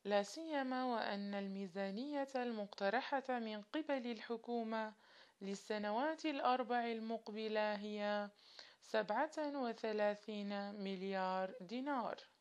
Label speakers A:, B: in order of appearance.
A: لا سيما وأن الميزانية المقترحة من قبل الحكومة للسنوات الأربع المقبلة هي 37 مليار دينار.